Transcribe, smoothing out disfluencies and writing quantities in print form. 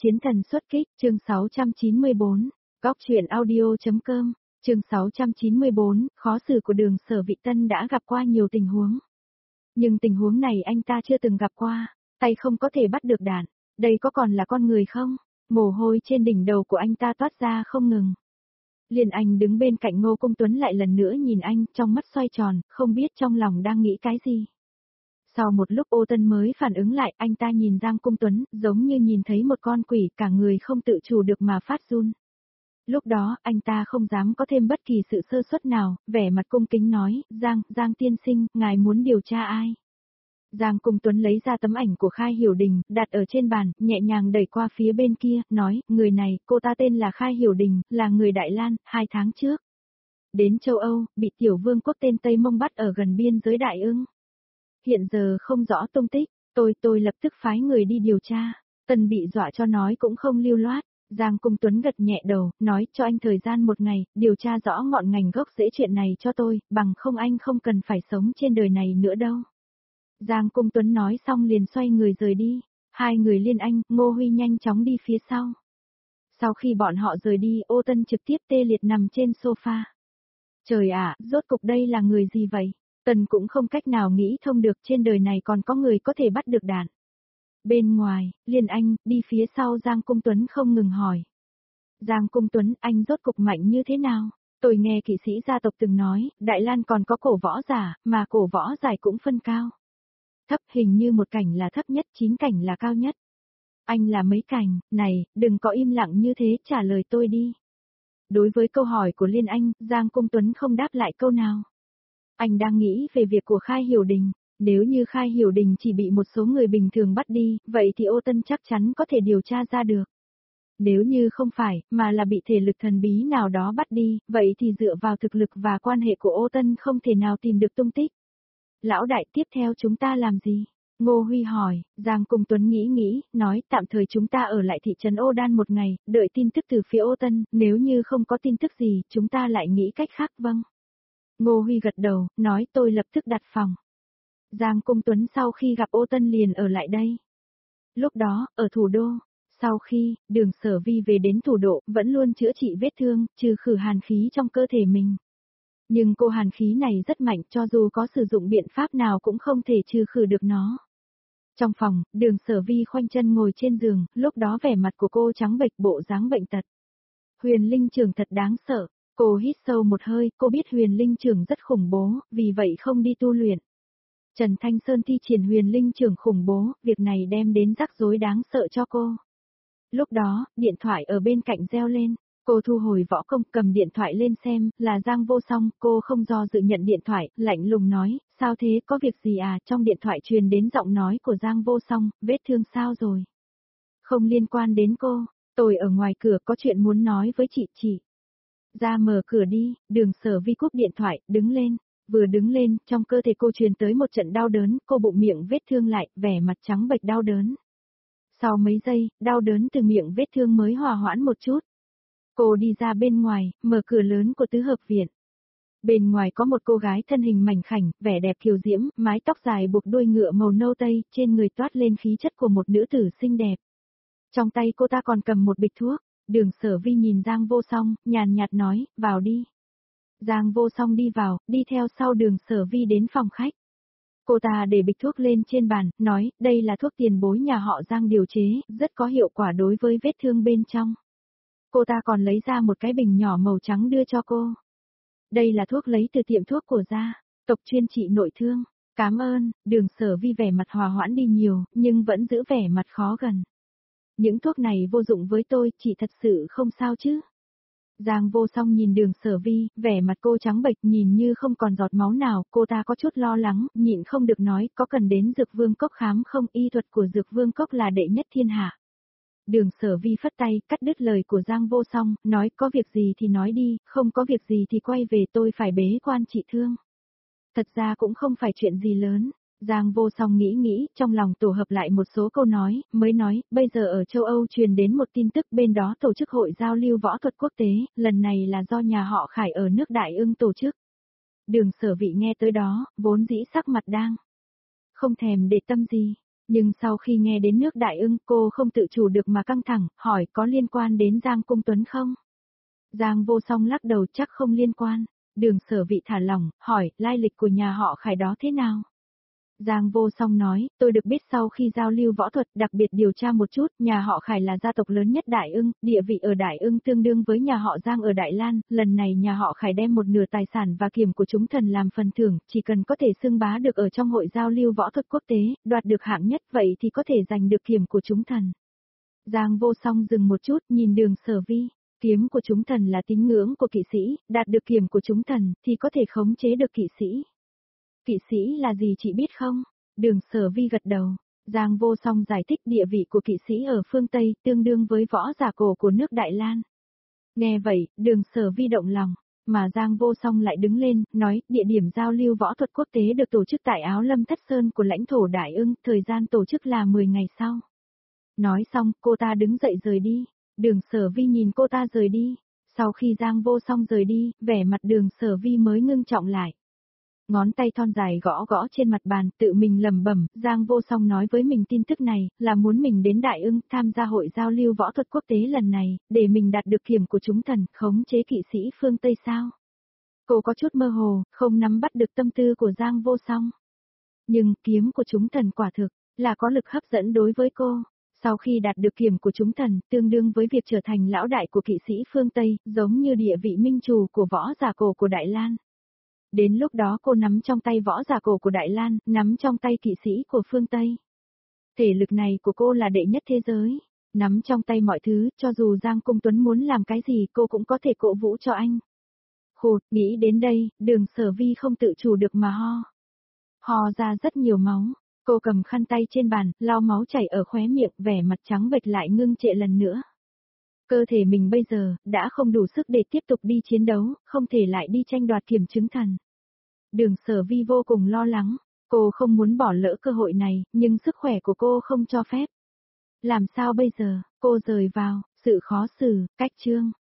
Chiến thần xuất kích, chương 694, góc truyện audio.com, chương 694, khó xử của Đường Sở Vị Tân đã gặp qua nhiều tình huống. Nhưng tình huống này anh ta chưa từng gặp qua, tay không có thể bắt được đạn, đây có còn là con người không? Mồ hôi trên đỉnh đầu của anh ta toát ra không ngừng. Liên Anh đứng bên cạnh Ngô Công Tuấn lại lần nữa nhìn anh, trong mắt xoay tròn, không biết trong lòng đang nghĩ cái gì. Sau một lúc Ô Tân mới phản ứng lại, anh ta nhìn Giang Công Tuấn, giống như nhìn thấy một con quỷ, cả người không tự chủ được mà phát run. Lúc đó, anh ta không dám có thêm bất kỳ sự sơ suất nào, vẻ mặt cung kính nói, Giang tiên sinh, ngài muốn điều tra ai? Giang Công Tuấn lấy ra tấm ảnh của Khai Hiểu Đình, đặt ở trên bàn, nhẹ nhàng đẩy qua phía bên kia, nói, người này, cô ta tên là Khai Hiểu Đình, là người Đại Lan, 2 tháng trước. Đến châu Âu, bị tiểu vương quốc tên Tây Mông bắt ở gần biên giới Đại Ưng. Hiện giờ không rõ tung tích, tôi lập tức phái người đi điều tra. Tần bị dọa cho nói cũng không lưu loát. Giang Công Tuấn gật nhẹ đầu, nói cho anh thời gian 1 ngày, điều tra rõ ngọn ngành gốc rễ chuyện này cho tôi, bằng không anh không cần phải sống trên đời này nữa đâu. Giang Công Tuấn nói xong liền xoay người rời đi. Hai người Liên Anh, Ngô Huy nhanh chóng đi phía sau. Sau khi bọn họ rời đi, Ô Tân trực tiếp tê liệt nằm trên sofa. Trời ạ, rốt cục đây là người gì vậy? Tần cũng không cách nào nghĩ thông được trên đời này còn có người có thể bắt được đạn. Bên ngoài, Liên Anh, đi phía sau Giang Công Tuấn không ngừng hỏi. Giang Công Tuấn, anh rốt cục mạnh như thế nào? Tôi nghe kỵ sĩ gia tộc từng nói, Đại Lan còn có cổ võ giả, mà cổ võ giải cũng phân cao. Thấp hình như 1 cảnh là thấp nhất, 9 cảnh là cao nhất. Anh là mấy cảnh, này, đừng có im lặng như thế, trả lời tôi đi. Đối với câu hỏi của Liên Anh, Giang Công Tuấn không đáp lại câu nào. Anh đang nghĩ về việc của Khai Hiểu Đình. Nếu như Khai Hiểu Đình chỉ bị một số người bình thường bắt đi, vậy thì Ô Tân chắc chắn có thể điều tra ra được. Nếu như không phải, mà là bị thể lực thần bí nào đó bắt đi, vậy thì dựa vào thực lực và quan hệ của Ô Tân không thể nào tìm được tung tích. Lão đại, tiếp theo chúng ta làm gì? Ngô Huy hỏi. Giang Công Tuấn nghĩ, nói tạm thời chúng ta ở lại thị trấn Ô Đan 1 ngày, đợi tin tức từ phía Ô Tân, nếu như không có tin tức gì, chúng ta lại nghĩ cách khác. Vâng. Ngô Huy gật đầu, nói tôi lập tức đặt phòng. Giang Công Tuấn sau khi gặp Ô Tân liền ở lại đây. Lúc đó, ở thủ đô, sau khi Đường Sở Vi về đến thủ đô, vẫn luôn chữa trị vết thương, trừ khử hàn khí trong cơ thể mình. Nhưng cô hàn khí này rất mạnh, cho dù có sử dụng biện pháp nào cũng không thể trừ khử được nó. Trong phòng, Đường Sở Vi khoanh chân ngồi trên giường, lúc đó vẻ mặt của cô trắng bệch, bộ dáng bệnh tật. Huyền Linh Trưởng thật đáng sợ. Cô hít sâu một hơi, cô biết Huyền Linh Trưởng rất khủng bố, vì vậy không đi tu luyện. Trần Thanh Sơn thi triển Huyền Linh Trưởng khủng bố, việc này đem đến rắc rối đáng sợ cho cô. Lúc đó, điện thoại ở bên cạnh reo lên, cô thu hồi võ công, cầm điện thoại lên xem, là Giang Vô Song, cô không do dự nhận điện thoại, lạnh lùng nói, sao thế, có việc gì à, trong điện thoại truyền đến giọng nói của Giang Vô Song, vết thương sao rồi? Không liên quan đến cô, tôi ở ngoài cửa có chuyện muốn nói với chị. Ra mở cửa đi, Đường Sở Vi cúp điện thoại, đứng lên. Vừa đứng lên, trong cơ thể cô truyền tới một trận đau đớn, cô bụng miệng vết thương lại, vẻ mặt trắng bệch đau đớn. Sau mấy giây, đau đớn từ miệng vết thương mới hòa hoãn một chút. Cô đi ra bên ngoài, mở cửa lớn của tứ hợp viện. Bên ngoài có một cô gái thân hình mảnh khảnh, vẻ đẹp kiều diễm, mái tóc dài buộc đuôi ngựa màu nâu tây, trên người toát lên khí chất của một nữ tử xinh đẹp. Trong tay cô ta còn cầm một bịch thuốc. Đường Sở Vi nhìn Giang Vô Song, nhàn nhạt nói, vào đi. Giang Vô Song đi vào, đi theo sau Đường Sở Vi đến phòng khách. Cô ta để bịch thuốc lên trên bàn, nói, đây là thuốc tiền bối nhà họ Giang điều chế, rất có hiệu quả đối với vết thương bên trong. Cô ta còn lấy ra một cái bình nhỏ màu trắng đưa cho cô. Đây là thuốc lấy từ tiệm thuốc của gia tộc chuyên trị nội thương. Cảm ơn. Đường Sở Vi vẻ mặt hòa hoãn đi nhiều, nhưng vẫn giữ vẻ mặt khó gần. Những thuốc này vô dụng với tôi, chị thật sự không sao chứ? Giang Vô Song nhìn Đường Sở Vi, vẻ mặt cô trắng bệch nhìn như không còn giọt máu nào, cô ta có chút lo lắng, nhịn không được nói, có cần đến Dược Vương Cốc khám không, y thuật của Dược Vương Cốc là đệ nhất thiên hạ. Đường Sở Vi phất tay, cắt đứt lời của Giang Vô Song, nói có việc gì thì nói đi, không có việc gì thì quay về, tôi phải bế quan trị thương. Thật ra cũng không phải chuyện gì lớn. Giang Vô Song nghĩ, trong lòng tổ hợp lại một số câu nói, mới nói, bây giờ ở châu Âu truyền đến một tin tức bên đó tổ chức hội giao lưu võ thuật quốc tế, lần này là do nhà họ Khải ở nước Đại Ưng tổ chức. Đường Sở Vị nghe tới đó, vốn dĩ sắc mặt đang không thèm để tâm gì, Nhưng sau khi nghe đến nước Đại Ưng, cô không tự chủ được mà căng thẳng, hỏi có liên quan đến Giang Cung Tuấn không? Giang Vô Song lắc đầu, chắc không liên quan. Đường Sở Vị thả lỏng, hỏi, lai lịch của nhà họ Khải đó thế nào? Giang Vô Song nói, tôi được biết sau khi giao lưu võ thuật, đặc biệt điều tra một chút, nhà họ Khải là gia tộc lớn nhất Đại Ưng, địa vị ở Đại Ưng tương đương với nhà họ Giang ở Đại Lan, lần này nhà họ Khải đem một nửa tài sản và kiểm của chúng thần làm phần thưởng, chỉ cần có thể xưng bá được ở trong hội giao lưu võ thuật quốc tế, đoạt được hạng nhất, vậy thì có thể giành được kiểm của chúng thần. Giang Vô Song dừng một chút, nhìn Đường Sở Vi. Kiếm của chúng thần là tín ngưỡng của kỵ sĩ, đạt được kiểm của chúng thần, thì có thể khống chế được kỵ sĩ. Kỵ sĩ là gì chị biết không? Đường Sở Vi gật đầu. Giang Vô Song giải thích địa vị của kỵ sĩ ở phương Tây tương đương với võ giả cổ của nước Đại Lan. Nghe vậy, Đường Sở Vi động lòng, mà Giang Vô Song lại đứng lên, nói, địa điểm giao lưu võ thuật quốc tế được tổ chức tại Áo Lâm Thất Sơn của lãnh thổ Đại Ưng, thời gian tổ chức là 10 ngày sau. Nói xong, cô ta đứng dậy rời đi. Đường Sở Vi nhìn cô ta rời đi. Sau khi Giang Vô Song rời đi, vẻ mặt Đường Sở Vi mới ngưng trọng lại. Ngón tay thon dài gõ gõ trên mặt bàn, tự mình lẩm bẩm, Giang Vô Song nói với mình tin tức này, là muốn mình đến Đại Ưng, tham gia hội giao lưu võ thuật quốc tế lần này, để mình đạt được kiểm của chúng thần, khống chế kỵ sĩ phương Tây sao. Cô có chút mơ hồ, không nắm bắt được tâm tư của Giang Vô Song. Nhưng, kiếm của chúng thần quả thực, là có lực hấp dẫn đối với cô. Sau khi đạt được kiểm của chúng thần, tương đương với việc trở thành lão đại của kỵ sĩ phương Tây, giống như địa vị minh chủ của võ giả cổ của Đại Lan. Đến lúc đó cô nắm trong tay võ giả cổ của Đại Lan, nắm trong tay kỵ sĩ của phương Tây. Thể lực này của cô là đệ nhất thế giới. Nắm trong tay mọi thứ, cho dù Giang Cung Tuấn muốn làm cái gì cô cũng có thể cổ vũ cho anh. Khụt, nghĩ đến đây, Đường Sở Vi không tự chủ được mà ho. Ho ra rất nhiều máu. Cô cầm khăn tay trên bàn, lau máu chảy ở khóe miệng, vẻ mặt trắng bệch lại ngưng trệ lần nữa. Cơ thể mình bây giờ, đã không đủ sức để tiếp tục đi chiến đấu, không thể lại đi tranh đoạt kiểm chứng thần. Đường Sở Vi vô cùng lo lắng, cô không muốn bỏ lỡ cơ hội này, nhưng sức khỏe của cô không cho phép. Làm sao bây giờ, cô rời vào, sự khó xử, cách chương.